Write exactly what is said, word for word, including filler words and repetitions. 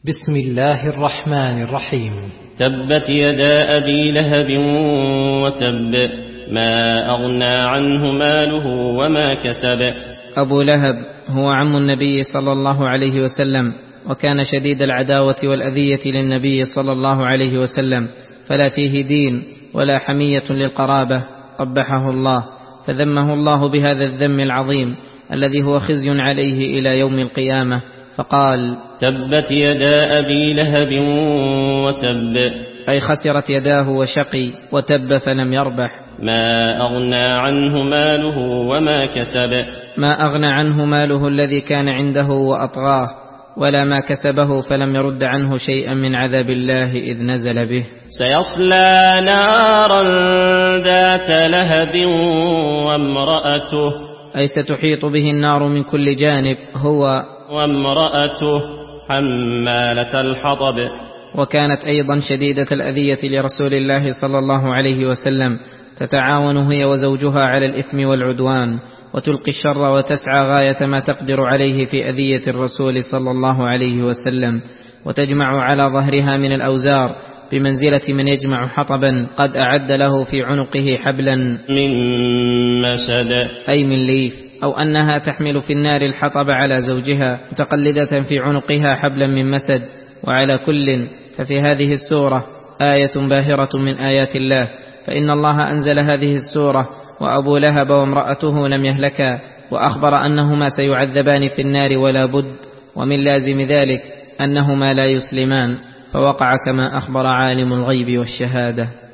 بسم الله الرحمن الرحيم. تبت يدا أبي لهب وتب، ما أغنى عنه ماله وما كسب. أبو لهب هو عم النبي صلى الله عليه وسلم، وكان شديد العداوة والأذية للنبي صلى الله عليه وسلم، فلا فيه دين ولا حمية للقرابة، قبحه الله، فذمه الله بهذا الذم العظيم الذي هو خزي عليه إلى يوم القيامة، فقال: تبت يدا أبي لهب وتب، أي خسرت يداه وشقي وتب فلم يربح. ما أغنى عنه ماله وما كسب، ما أغنى عنه ماله الذي كان عنده وأطغاه، ولا ما كسبه فلم يرد عنه شيئا من عذاب الله إذ نزل به. سيصلى نارا ذات لهب وامرأته، أي ستحيط به النار من كل جانب، هو وامرأته حمالة الحطب. وكانت أيضا شديدة الأذية لرسول الله صلى الله عليه وسلم، تتعاون هي وزوجها على الإثم والعدوان، وتلقي الشر وتسعى غاية ما تقدر عليه في أذية الرسول صلى الله عليه وسلم، وتجمع على ظهرها من الأوزار بمنزلة من يجمع حطبا قد أعد له في عنقه حبلا من مسد، أي من ليف، أو أنها تحمل في النار الحطب على زوجها متقلدة في عنقها حبلا من مسد. وعلى كل، ففي هذه السورة آية باهرة من آيات الله، فإن الله أنزل هذه السورة وأبو لهب وامرأته لم يهلكا، وأخبر أنهما سيعذبان في النار ولا بد، ومن لازم ذلك أنهما لا يسلمان، فوقع كما أخبر عالم الغيب والشهادة.